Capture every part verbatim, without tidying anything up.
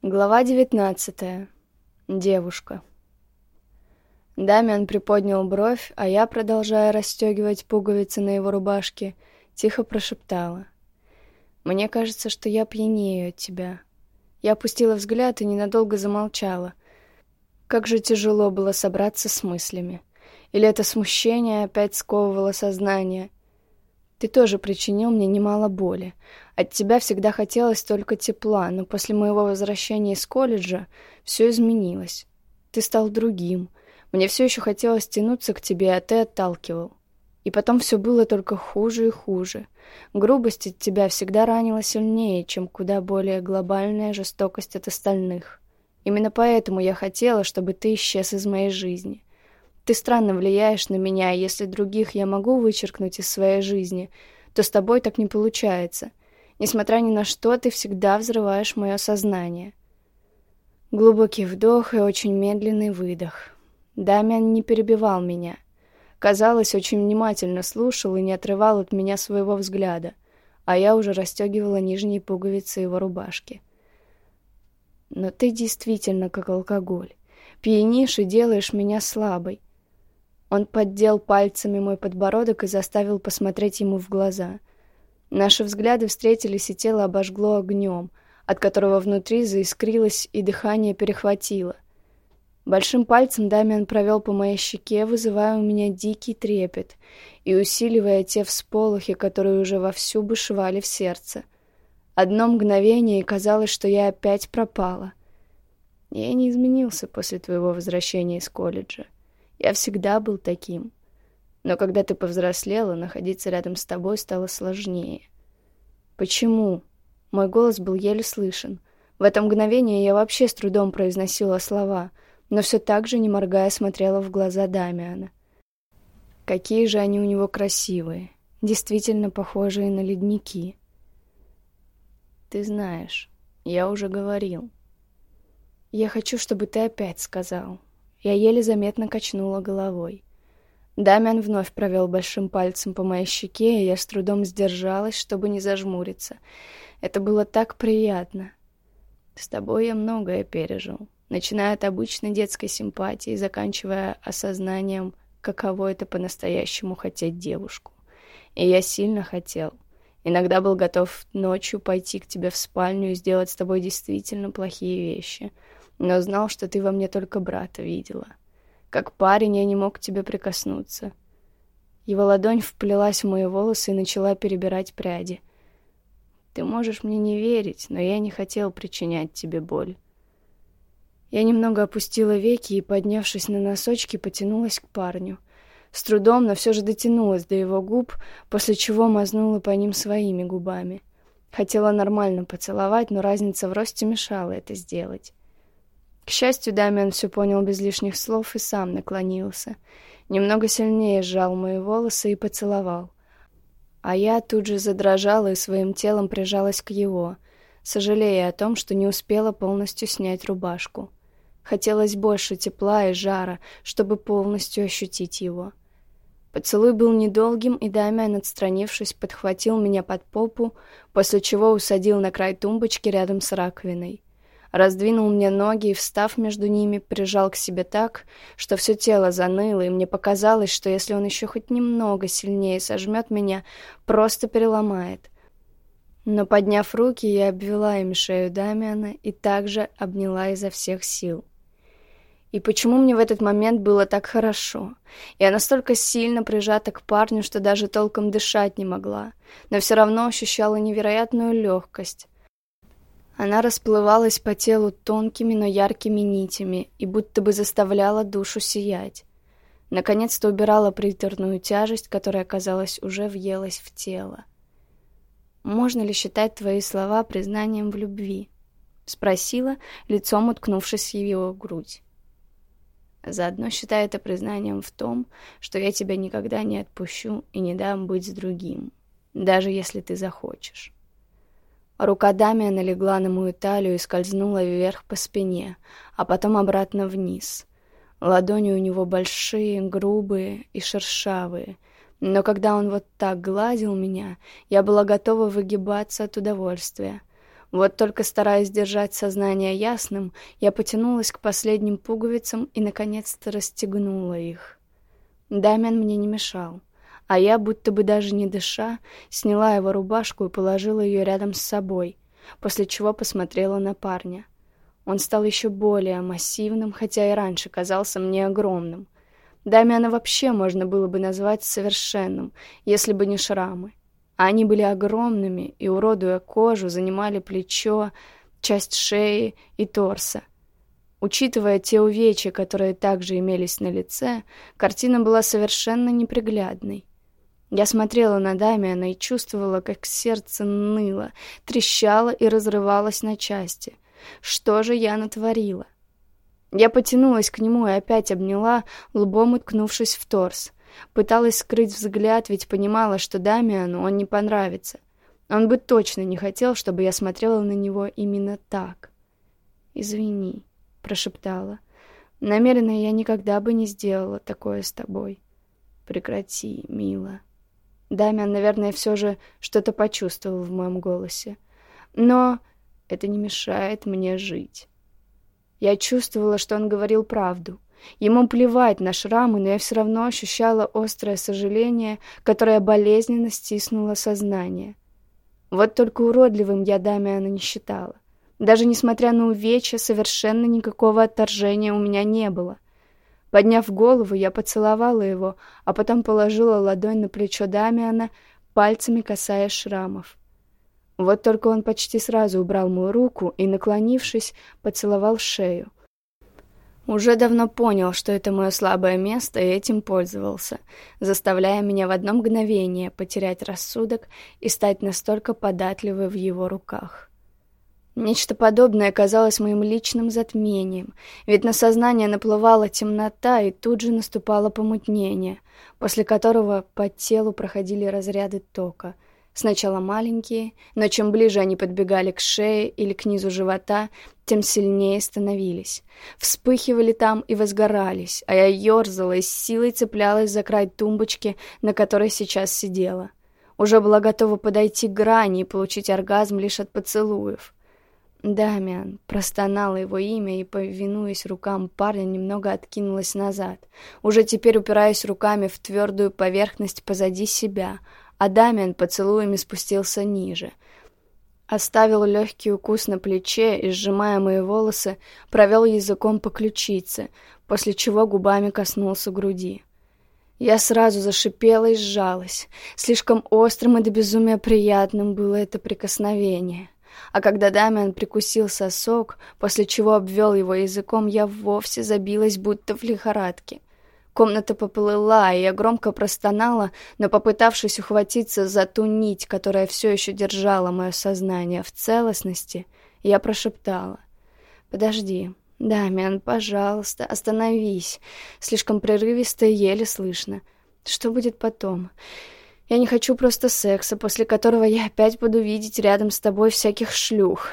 Глава девятнадцатая. Девушка. Дамиан приподнял бровь, а я, продолжая расстегивать пуговицы на его рубашке, тихо прошептала: «Мне кажется, что я пьянею от тебя». Я опустила взгляд и ненадолго замолчала. Как же тяжело было собраться с мыслями. Или это смущение опять сковывало сознание? Ты тоже причинил мне немало боли. От тебя всегда хотелось только тепла, но после моего возвращения из колледжа все изменилось. Ты стал другим. Мне все еще хотелось тянуться к тебе, а ты отталкивал. И потом все было только хуже и хуже. Грубость от тебя всегда ранила сильнее, чем куда более глобальная жестокость от остальных. Именно поэтому я хотела, чтобы ты исчез из моей жизни. Ты странно влияешь на меня, и если других я могу вычеркнуть из своей жизни, то с тобой так не получается. Несмотря ни на что, ты всегда взрываешь мое сознание». Глубокий вдох и очень медленный выдох. Дамиан не перебивал меня. Казалось, очень внимательно слушал и не отрывал от меня своего взгляда, а я уже расстегивала нижние пуговицы его рубашки. «Но ты действительно как алкоголь. Пьянишь и делаешь меня слабой». Он поддел пальцами мой подбородок и заставил посмотреть ему в глаза. Наши взгляды встретились, и тело обожгло огнем, от которого внутри заискрилось и дыхание перехватило. Большим пальцем Дамиан провел по моей щеке, вызывая у меня дикий трепет и усиливая те всполохи, которые уже вовсю бушевали в сердце. Одно мгновение, и казалось, что я опять пропала. Я не изменился после твоего возвращения из колледжа. Я всегда был таким. Но когда ты повзрослела, находиться рядом с тобой стало сложнее. Почему? Мой голос был еле слышен. В это мгновение я вообще с трудом произносила слова, но все так же, не моргая, смотрела в глаза Дамиана. Какие же они у него красивые, действительно похожие на ледники. Ты знаешь, я уже говорил. Я хочу, чтобы ты опять сказал. Я еле заметно качнула головой. Дамиан вновь провел большим пальцем по моей щеке, и я с трудом сдержалась, чтобы не зажмуриться. Это было так приятно. С тобой я многое пережил, начиная от обычной детской симпатии, заканчивая осознанием, каково это по-настоящему хотеть девушку. И я сильно хотел. Иногда был готов ночью пойти к тебе в спальню и сделать с тобой действительно плохие вещи, но знал, что ты во мне только брата видела. Как парень я не мог к тебе прикоснуться. Его ладонь вплелась в мои волосы и начала перебирать пряди. Ты можешь мне не верить, но я не хотел причинять тебе боль. Я немного опустила веки и, поднявшись на носочки, потянулась к парню. С трудом, но все же дотянулась до его губ, после чего мазнула по ним своими губами. Хотела нормально поцеловать, но разница в росте мешала это сделать. К счастью, Дамиан все понял без лишних слов и сам наклонился. Немного сильнее сжал мои волосы и поцеловал. А я тут же задрожала и своим телом прижалась к его, сожалея о том, что не успела полностью снять рубашку. Хотелось больше тепла и жара, чтобы полностью ощутить его. Поцелуй был недолгим, и Дамиан, отстранившись, подхватил меня под попу, после чего усадил на край тумбочки рядом с раковиной. Раздвинул мне ноги и, встав между ними, прижал к себе так, что все тело заныло, и мне показалось, что если он еще хоть немного сильнее сожмет меня, просто переломает. Но, подняв руки, я обвела ими шею Дамиана и также обняла изо всех сил. И почему мне в этот момент было так хорошо? Я настолько сильно прижата к парню, что даже толком дышать не могла, но все равно ощущала невероятную легкость. Она расплывалась по телу тонкими, но яркими нитями и будто бы заставляла душу сиять. Наконец-то убирала приторную тяжесть, которая, казалось, уже въелась в тело. «Можно ли считать твои слова признанием в любви?» — спросила, лицом уткнувшись в его грудь. «Заодно считай это признанием в том, что я тебя никогда не отпущу и не дам быть с другим, даже если ты захочешь». Рука Дамиана легла на мою талию и скользнула вверх по спине, а потом обратно вниз. Ладони у него большие, грубые и шершавые, но когда он вот так гладил меня, я была готова выгибаться от удовольствия. В Вот только стараясь держать сознание ясным, я потянулась к последним пуговицам и, наконец-то, расстегнула их. Дамиан мне не мешал, а я, будто бы даже не дыша, сняла его рубашку и положила ее рядом с собой, после чего посмотрела на парня. Он стал еще более массивным, хотя и раньше казался мне огромным. Дамиана вообще можно было бы назвать совершенным, если бы не шрамы. А они были огромными и, уродуя кожу, занимали плечо, часть шеи и торса. Учитывая те увечья, которые также имелись на лице, картина была совершенно неприглядной. Я смотрела на Дамиана и чувствовала, как сердце ныло, трещало и разрывалось на части. Что же я натворила? Я потянулась к нему и опять обняла, лбом уткнувшись в торс. Пыталась скрыть взгляд, ведь понимала, что Дамиану он не понравится. Он бы точно не хотел, чтобы я смотрела на него именно так. «Извини», — прошептала. «Намеренно я никогда бы не сделала такое с тобой». «Прекрати, мила». Дамиан, наверное, все же что-то почувствовал в моем голосе. Но это не мешает мне жить. Я чувствовала, что он говорил правду. Ему плевать на шрамы, но я все равно ощущала острое сожаление, которое болезненно стиснуло сознание. Вот только уродливым я Дамиана не считала. Даже несмотря на увечья, совершенно никакого отторжения у меня не было. Подняв голову, я поцеловала его, а потом положила ладонь на плечо Дамиана, пальцами касаясь шрамов. Вот только он почти сразу убрал мою руку и, наклонившись, поцеловал шею. Уже давно понял, что это мое слабое место, и этим пользовался, заставляя меня в одно мгновение потерять рассудок и стать настолько податливой в его руках. Нечто подобное казалось моим личным затмением, ведь на сознание наплывала темнота, и тут же наступало помутнение, после которого по телу проходили разряды тока. Сначала маленькие, но чем ближе они подбегали к шее или к низу живота, тем сильнее становились. Вспыхивали там и возгорались, а я ерзала и с силой цеплялась за край тумбочки, на которой сейчас сидела. Уже была готова подойти к грани и получить оргазм лишь от поцелуев. «Дамиан», простонало его имя и, повинуясь рукам парня, немного откинулась назад, уже теперь упираясь руками в твердую поверхность позади себя, а Дамиан поцелуями спустился ниже. Оставил легкий укус на плече и, сжимая мои волосы, провел языком по ключице, после чего губами коснулся груди. Я сразу зашипела и сжалась. Слишком острым и до безумия приятным было это прикосновение. А когда Дамиан прикусил сосок, после чего обвел его языком, я вовсе забилась, будто в лихорадке. Комната поплыла, и я громко простонала, но, попытавшись ухватиться за ту нить, которая все еще держала мое сознание в целостности, я прошептала: «Подожди, Дамиан, пожалуйста, остановись». Слишком прерывисто и еле слышно. «Что будет потом? Я не хочу просто секса, после которого я опять буду видеть рядом с тобой всяких шлюх.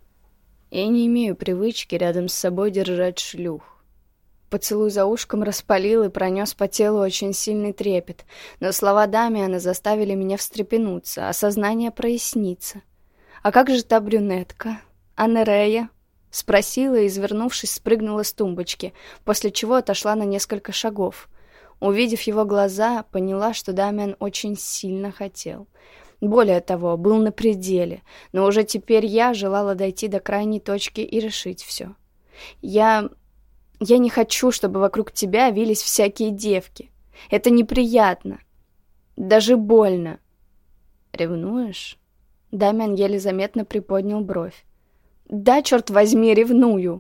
Я не имею привычки рядом с собой держать шлюх». Поцелуй за ушком распалил и пронес по телу очень сильный трепет, но слова Дамиана заставили меня встрепенуться, а сознание проясниться. «А как же та брюнетка? А Нерея?» — спросила и, извернувшись, спрыгнула с тумбочки, после чего отошла на несколько шагов. Увидев его глаза, поняла, что Дамиан очень сильно хотел. Более того, был на пределе, но уже теперь я желала дойти до крайней точки и решить все. «Я... я не хочу, чтобы вокруг тебя вились всякие девки. Это неприятно. Даже больно». «Ревнуешь?» Дамиан еле заметно приподнял бровь. «Да, черт возьми, ревную!»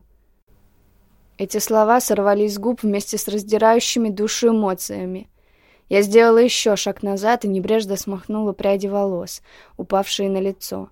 Эти слова сорвались с губ вместе с раздирающими душу эмоциями. Я сделала еще шаг назад и небрежно смахнула пряди волос, упавшие на лицо.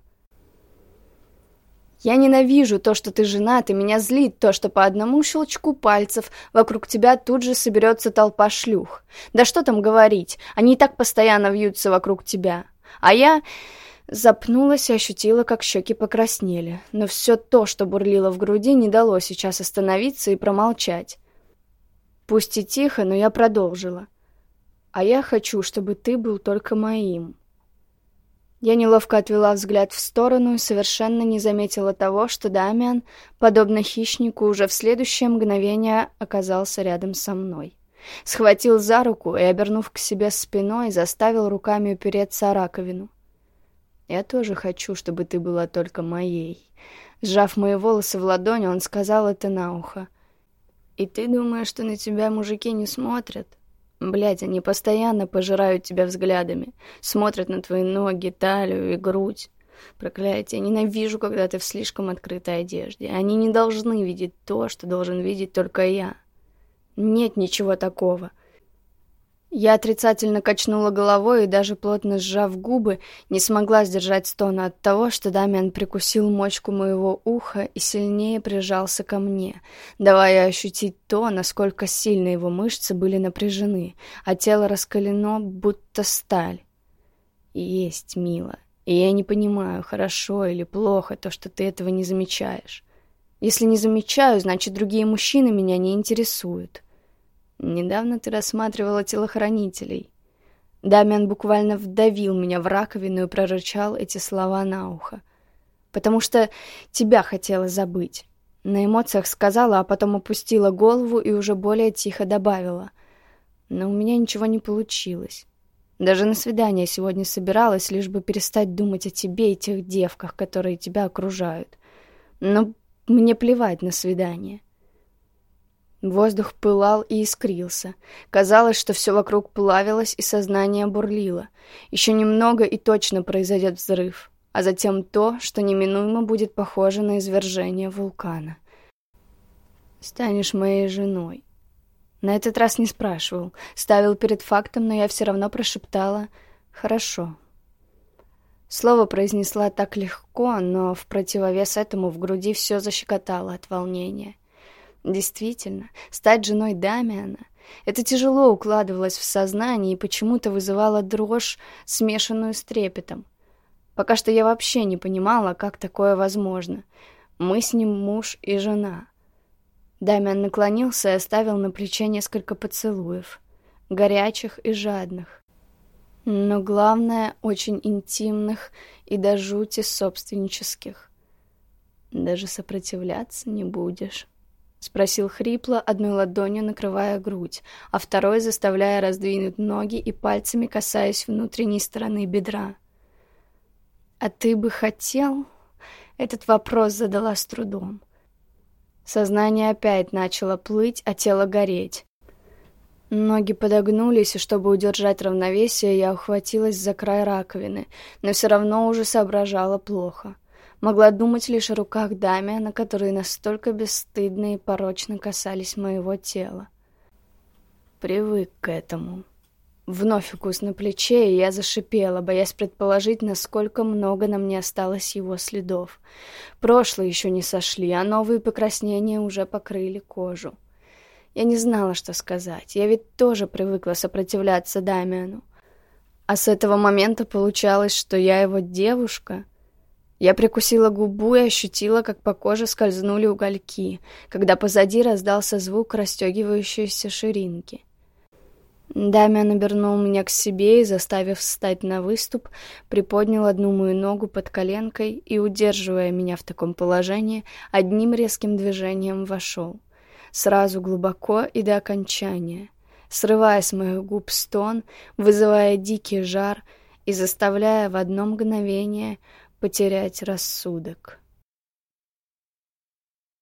«Я ненавижу то, что ты женат, и меня злит то, что по одному щелчку пальцев вокруг тебя тут же соберется толпа шлюх. Да что там говорить, они и так постоянно вьются вокруг тебя. А я...» Запнулась и ощутила, как щеки покраснели. Но все то, что бурлило в груди, не дало сейчас остановиться и промолчать. Пусть и тихо, но я продолжила. «А я хочу, чтобы ты был только моим». Я неловко отвела взгляд в сторону и совершенно не заметила того, что Дамиан, подобно хищнику, уже в следующее мгновение оказался рядом со мной. Схватил за руку и, обернув к себе спиной, заставил руками упереться о раковину. «Я тоже хочу, чтобы ты была только моей». Сжав мои волосы в ладони, он сказал это на ухо. «И ты думаешь, что на тебя мужики не смотрят? Блядь, они постоянно пожирают тебя взглядами, смотрят на твои ноги, талию и грудь. Проклятие, ненавижу, когда ты в слишком открытой одежде. Они не должны видеть то, что должен видеть только я. Нет ничего такого». Я отрицательно качнула головой и, даже плотно сжав губы, не смогла сдержать стона от того, что Дамиан прикусил мочку моего уха и сильнее прижался ко мне, давая ощутить то, насколько сильно его мышцы были напряжены, а тело раскалено, будто сталь. «Есть, мило, и я не понимаю, хорошо или плохо то, что ты этого не замечаешь. Если не замечаю, значит, другие мужчины меня не интересуют. Недавно ты рассматривала телохранителей». Дамиан буквально вдавил меня в раковину и прорычал эти слова на ухо. «Потому что тебя хотела забыть». На эмоциях сказала, а потом опустила голову и уже более тихо добавила. «Но у меня ничего не получилось. Даже на свидание сегодня собиралась, лишь бы перестать думать о тебе и тех девках, которые тебя окружают. Но мне плевать на свидание». Воздух пылал и искрился. Казалось, что все вокруг плавилось и сознание бурлило. Еще немного и точно произойдет взрыв, а затем то, что неминуемо будет похоже на извержение вулкана. «Станешь моей женой». На этот раз не спрашивал, ставил перед фактом, но я все равно прошептала «хорошо». Слово произнесла так легко, но в противовес этому в груди все защекотало от волнения. Действительно, стать женой Дамиана — это тяжело укладывалось в сознание и почему-то вызывало дрожь, смешанную с трепетом. Пока что я вообще не понимала, как такое возможно. Мы с ним муж и жена. Дамиан наклонился и оставил на плече несколько поцелуев, горячих и жадных. Но главное, очень интимных и до жути собственнических. «Даже сопротивляться не будешь?» — спросил хрипло, одной ладонью накрывая грудь, а второй заставляя раздвинуть ноги и пальцами касаясь внутренней стороны бедра. «А ты бы хотел?» — этот вопрос задала с трудом. Сознание опять начало плыть, а тело гореть. Ноги подогнулись, и чтобы удержать равновесие, я ухватилась за край раковины, но все равно уже соображала плохо. Могла думать лишь о руках Дамиана, которые настолько бесстыдно и порочно касались моего тела. Привык к этому. Вновь укус на плече, и я зашипела, боясь предположить, насколько много на мне осталось его следов. Прошлые еще не сошли, а новые покраснения уже покрыли кожу. Я не знала, что сказать. Я ведь тоже привыкла сопротивляться Дамиану. А с этого момента получалось, что я его девушка. Я прикусила губу и ощутила, как по коже скользнули угольки, когда позади раздался звук расстегивающейся ширинки. Дамиан обернул меня к себе и, заставив встать на выступ, приподнял одну мою ногу под коленкой и, удерживая меня в таком положении, одним резким движением вошел. Сразу глубоко и до окончания, срывая с моих губ стон, вызывая дикий жар и заставляя в одно мгновение потерять рассудок.